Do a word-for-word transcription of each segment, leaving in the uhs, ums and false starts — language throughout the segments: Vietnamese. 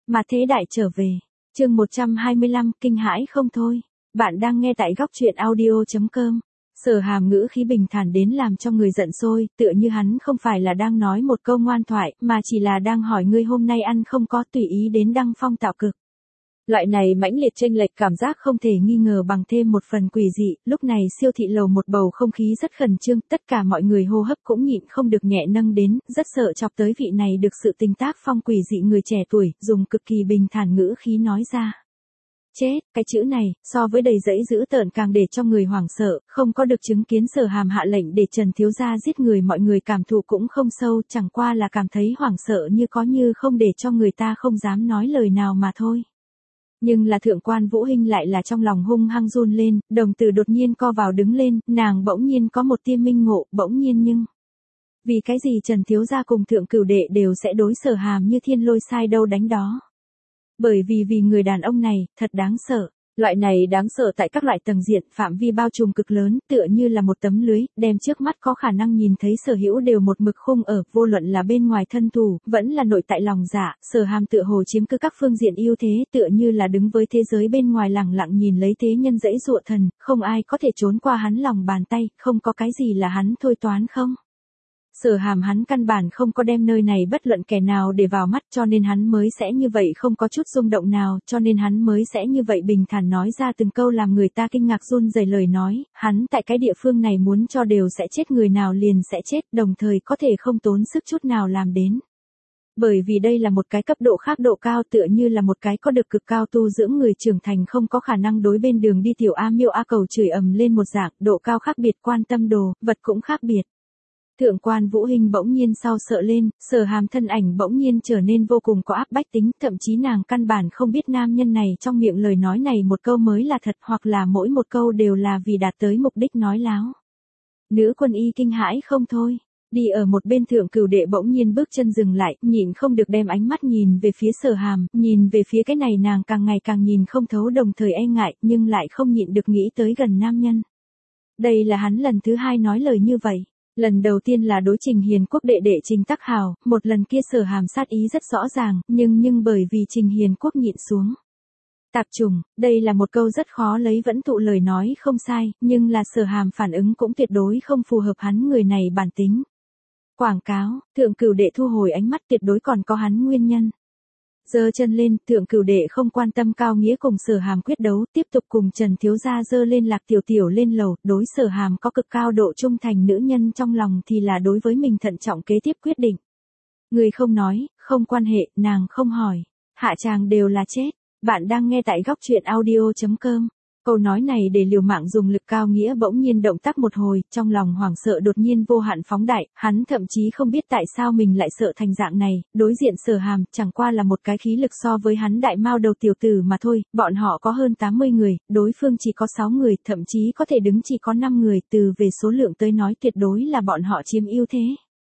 Mà thế đại trở về. Chương một trăm hai mươi lăm, kinh hãi không thôi. Bạn đang nghe tại góc truyện audio chấm com. Sở Hàm ngữ khí bình thản đến làm cho người giận sôi, tựa như hắn không phải là đang nói một câu ngoan thoại, mà chỉ là đang hỏi ngươi hôm nay ăn không có, tùy ý đến đăng phong tạo cực. Loại này mãnh liệt chênh lệch cảm giác không thể nghi ngờ bằng thêm một phần quỷ dị, lúc này siêu thị lầu một bầu không khí rất khẩn trương, tất cả mọi người hô hấp cũng nhịn không được nhẹ nâng đến, rất sợ chọc tới vị này được sự tình tác phong quỷ dị người trẻ tuổi, dùng cực kỳ bình thản ngữ khí nói ra. Chết, cái chữ này, so với đầy dẫy dữ tợn càng để cho người hoảng sợ, không có được chứng kiến Sở Hàm hạ lệnh để Trần Thiếu Gia giết người, mọi người cảm thụ cũng không sâu, chẳng qua là cảm thấy hoảng sợ như có như không để cho người ta không dám nói lời nào mà thôi. Nhưng là thượng quan Vũ Hinh lại là trong lòng hung hăng run lên, đồng tử đột nhiên co vào đứng lên, nàng bỗng nhiên có một tia minh ngộ, bỗng nhiên nhưng... Vì cái gì Trần Thiếu Gia cùng thượng cửu đệ đều sẽ đối Sở Hàm như thiên lôi sai đâu đánh đó? Bởi vì vì người đàn ông này, thật đáng sợ. Loại này đáng sợ tại các loại tầng diện, phạm vi bao trùm cực lớn, tựa như là một tấm lưới, đem trước mắt có khả năng nhìn thấy sở hữu đều một mực khung ở, vô luận là bên ngoài thân thủ, vẫn là nội tại lòng dạ, Sở Hàm tựa hồ chiếm cứ các phương diện ưu thế, tựa như là đứng với thế giới bên ngoài lẳng lặng nhìn lấy thế nhân dãy dụa thần, không ai có thể trốn qua hắn lòng bàn tay, không có cái gì là hắn thôi toán không. Sở Hàm hắn căn bản không có đem nơi này bất luận kẻ nào để vào mắt, cho nên hắn mới sẽ như vậy không có chút rung động nào, cho nên hắn mới sẽ như vậy bình thản nói ra từng câu làm người ta kinh ngạc run rẩy lời nói, hắn tại cái địa phương này muốn cho đều sẽ chết, người nào liền sẽ chết, đồng thời có thể không tốn sức chút nào làm đến. Bởi vì đây là một cái cấp độ khác độ cao, tựa như là một cái có được cực cao tu dưỡng người trưởng thành không có khả năng đối bên đường đi tiểu A Miêu A Cầu chửi ầm lên một dạng, độ cao khác biệt, quan tâm đồ, vật cũng khác biệt. Thượng quan Vũ Hinh bỗng nhiên sau sợ lên, Sở Hàm thân ảnh bỗng nhiên trở nên vô cùng có áp bách tính, thậm chí nàng căn bản không biết nam nhân này trong miệng lời nói này một câu mới là thật, hoặc là mỗi một câu đều là vì đạt tới mục đích nói láo. Nữ quân y kinh hãi không thôi, đi ở một bên thượng cửu đệ bỗng nhiên bước chân dừng lại, nhịn không được đem ánh mắt nhìn về phía Sở Hàm, nhìn về phía cái này nàng càng ngày càng nhìn không thấu, đồng thời e ngại, nhưng lại không nhịn được nghĩ tới gần nam nhân. Đây là hắn lần thứ hai nói lời như vậy. Lần đầu tiên là đối Trình Hiền Quốc đệ đệ Trình Tắc Hào, một lần kia Sở Hàm sát ý rất rõ ràng, nhưng nhưng bởi vì Trình Hiền Quốc nhịn xuống. Tạp trùng, đây là một câu rất khó lấy vẫn tụ lời nói không sai, nhưng là Sở Hàm phản ứng cũng tuyệt đối không phù hợp hắn người này bản tính. Quảng cáo, thượng cửu đệ thu hồi ánh mắt, tuyệt đối còn có hắn nguyên nhân. Giơ chân lên, thượng cửu đệ không quan tâm Cao Nghĩa cùng Sở Hàm quyết đấu, tiếp tục cùng Trần Thiếu Gia giơ lên Lạc Tiểu Tiểu lên lầu, đối Sở Hàm có cực cao độ trung thành nữ nhân trong lòng thì là đối với mình thận trọng kế tiếp quyết định. Người không nói, không quan hệ, nàng không hỏi, hạ tràng đều là chết. Bạn đang nghe tại góc truyện audio chấm com. Câu nói này để liều mạng dùng lực. Cao Nghĩa bỗng nhiên động tác một hồi, trong lòng hoảng sợ đột nhiên vô hạn phóng đại, hắn thậm chí không biết tại sao mình lại sợ thành dạng này, đối diện Sở Hàm, chẳng qua là một cái khí lực so với hắn đại mao đầu tiểu tử mà thôi, bọn họ có hơn tám mươi người, đối phương chỉ có sáu người, thậm chí có thể đứng chỉ có năm người, từ về số lượng tới nói tuyệt đối là bọn họ chiếm ưu thế.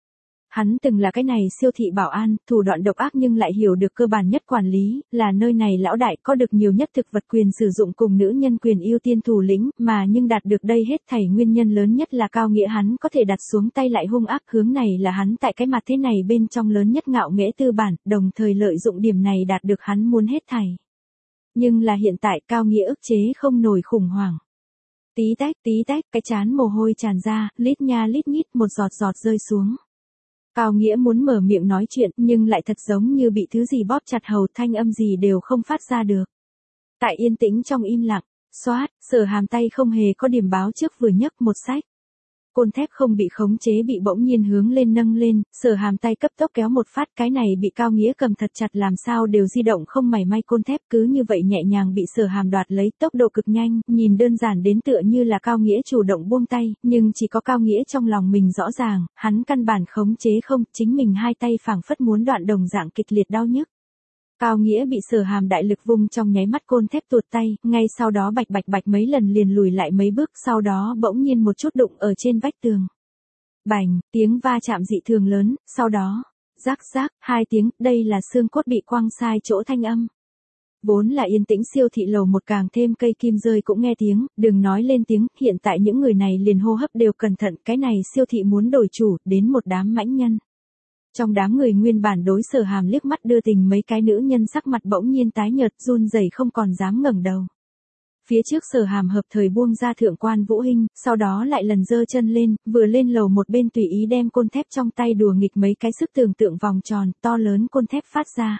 Hắn từng là cái này siêu thị bảo an, thủ đoạn độc ác nhưng lại hiểu được cơ bản nhất quản lý, là nơi này lão đại có được nhiều nhất thực vật quyền sử dụng cùng nữ nhân quyền ưu tiên thủ lĩnh, mà nhưng đạt được đây hết thảy nguyên nhân lớn nhất là Cao Nghĩa hắn có thể đặt xuống tay lại hung ác, hướng này là hắn tại cái mặt thế này bên trong lớn nhất ngạo nghễ tư bản, đồng thời lợi dụng điểm này đạt được hắn muốn hết thảy. Nhưng là hiện tại Cao Nghĩa ức chế không nổi khủng hoảng. Tí tách tí tách, cái chán mồ hôi tràn ra, lít nha lít nhít một giọt giọt rơi xuống. Cao Nghĩa muốn mở miệng nói chuyện, nhưng lại thật giống như bị thứ gì bóp chặt hầu, thanh âm gì đều không phát ra được. Tại yên tĩnh trong im lặng, xoát, Sở Hàm tay không hề có điểm báo trước vừa nhấc một sách. Côn thép không bị khống chế bị bỗng nhiên hướng lên nâng lên, Sở Hàm tay cấp tốc kéo một phát, cái này bị Cao Nghĩa cầm thật chặt làm sao đều di động không mảy may, côn thép cứ như vậy nhẹ nhàng bị Sở Hàm đoạt lấy, tốc độ cực nhanh, nhìn đơn giản đến tựa như là Cao Nghĩa chủ động buông tay, nhưng chỉ có Cao Nghĩa trong lòng mình rõ ràng, hắn căn bản khống chế không, chính mình hai tay phảng phất muốn đoạn đồng dạng kịch liệt đau nhức. Cao Nghĩa bị Sở Hàm đại lực vung trong nháy mắt côn thép tuột tay, ngay sau đó bạch bạch bạch mấy lần liền lùi lại mấy bước, sau đó bỗng nhiên một chút đụng ở trên vách tường. Bành, tiếng va chạm dị thường lớn, sau đó, rắc rắc, hai tiếng, đây là xương cốt bị quăng sai chỗ thanh âm. Vốn là yên tĩnh siêu thị lầu một càng thêm cây kim rơi cũng nghe tiếng, đừng nói lên tiếng, hiện tại những người này liền hô hấp đều cẩn thận, cái này siêu thị muốn đổi chủ, đến một đám mãnh nhân. Trong đám người nguyên bản đối Sở Hàm liếc mắt đưa tình mấy cái nữ nhân sắc mặt bỗng nhiên tái nhợt run rẩy không còn dám ngẩng đầu. Phía trước Sở Hàm hợp thời buông ra thượng quan Vũ Hinh, sau đó lại lần giơ chân lên, vừa lên lầu một bên tùy ý đem côn thép trong tay đùa nghịch mấy cái sức tưởng tượng vòng tròn, to lớn côn thép phát ra.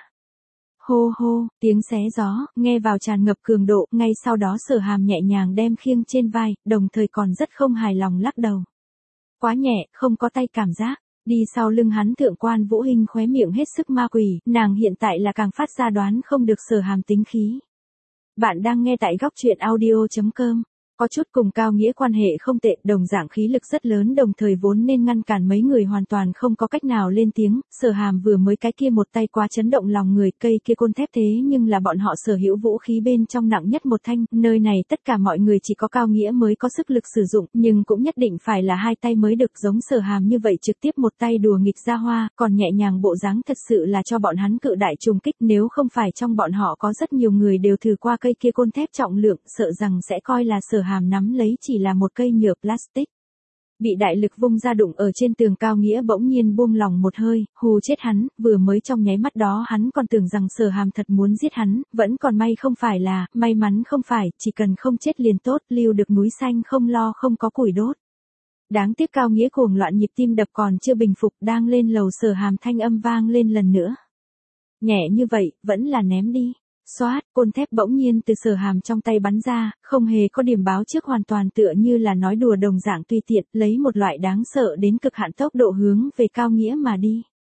Hô hô, tiếng xé gió, nghe vào tràn ngập cường độ, ngay sau đó Sở Hàm nhẹ nhàng đem khiêng trên vai, đồng thời còn rất không hài lòng lắc đầu. Quá nhẹ, không có tay cảm giác. Đi sau lưng hắn thượng quan Vũ Hinh khóe miệng hết sức ma quỷ, nàng hiện tại là càng phát ra đoán không được Sở Hàm tính khí. Bạn đang nghe tại góc truyện audio chấm com. Có chút cùng Cao Nghĩa quan hệ không tệ, đồng dạng khí lực rất lớn, đồng thời vốn nên ngăn cản mấy người hoàn toàn không có cách nào lên tiếng. Sở Hàm vừa mới cái kia một tay quá chấn động lòng người, cây kia côn thép thế nhưng là bọn họ sở hữu vũ khí bên trong nặng nhất một thanh, nơi này tất cả mọi người chỉ có Cao Nghĩa mới có sức lực sử dụng, nhưng cũng nhất định phải là hai tay mới được, giống Sở Hàm như vậy trực tiếp một tay đùa nghịch ra hoa, còn nhẹ nhàng bộ dáng thật sự là cho bọn hắn cự đại trùng kích, nếu không phải trong bọn họ có rất nhiều người đều thử qua cây kia côn thép trọng lượng, sợ rằng sẽ coi là Sở Hàm nắm lấy chỉ là một cây nhựa plastic. Bị đại lực vung ra đụng ở trên tường Cao Nghĩa bỗng nhiên buông lòng một hơi, hù chết hắn, vừa mới trong nháy mắt đó hắn còn tưởng rằng Sở Hàm thật muốn giết hắn, vẫn còn may không phải là, may mắn không phải, chỉ cần không chết liền tốt, lưu được núi xanh không lo không có củi đốt. Đáng tiếc Cao Nghĩa cuồng loạn nhịp tim đập còn chưa bình phục, đang lên lầu Sở Hàm thanh âm vang lên lần nữa. Nhẹ như vậy, vẫn là ném đi. Xoát, côn thép bỗng nhiên từ Sở Hàm trong tay bắn ra, không hề có điểm báo trước, hoàn toàn tựa như là nói đùa đồng dạng tùy tiện, lấy một loại đáng sợ đến cực hạn tốc độ hướng về Cao Nghĩa mà đi.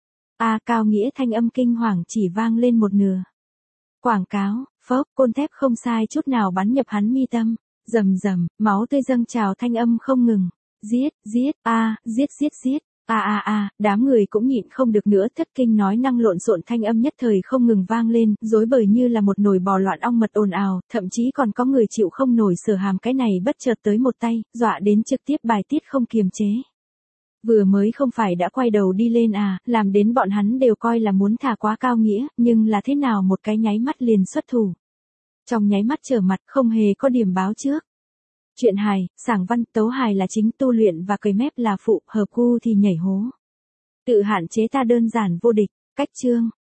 A à, Cao Nghĩa thanh âm kinh hoàng chỉ vang lên một nửa. Quảng cáo, phốc, côn thép không sai chút nào bắn nhập hắn mi tâm, rầm rầm, máu tươi dâng trào thanh âm không ngừng. Giết, giết, a, à, giết giết giết. A a a, đám người cũng nhịn không được nữa, thất kinh nói năng lộn xộn thanh âm nhất thời không ngừng vang lên, rối bời như là một nồi bò loạn ong mật ồn ào, thậm chí còn có người chịu không nổi Sở Hàm cái này bất chợt tới một tay, dọa đến trực tiếp bài tiết không kiềm chế. Vừa mới không phải đã quay đầu đi lên à, làm đến bọn hắn đều coi là muốn thả quá Cao Nghĩa, nhưng là thế nào một cái nháy mắt liền xuất thủ. Trong nháy mắt trở mặt không hề có điểm báo trước. Chuyện hài, sảng văn, tấu hài là chính, tu luyện và cười mép là phụ, hợp gu thì nhảy hố. Tự hạn chế ta đơn giản vô địch, cách chương.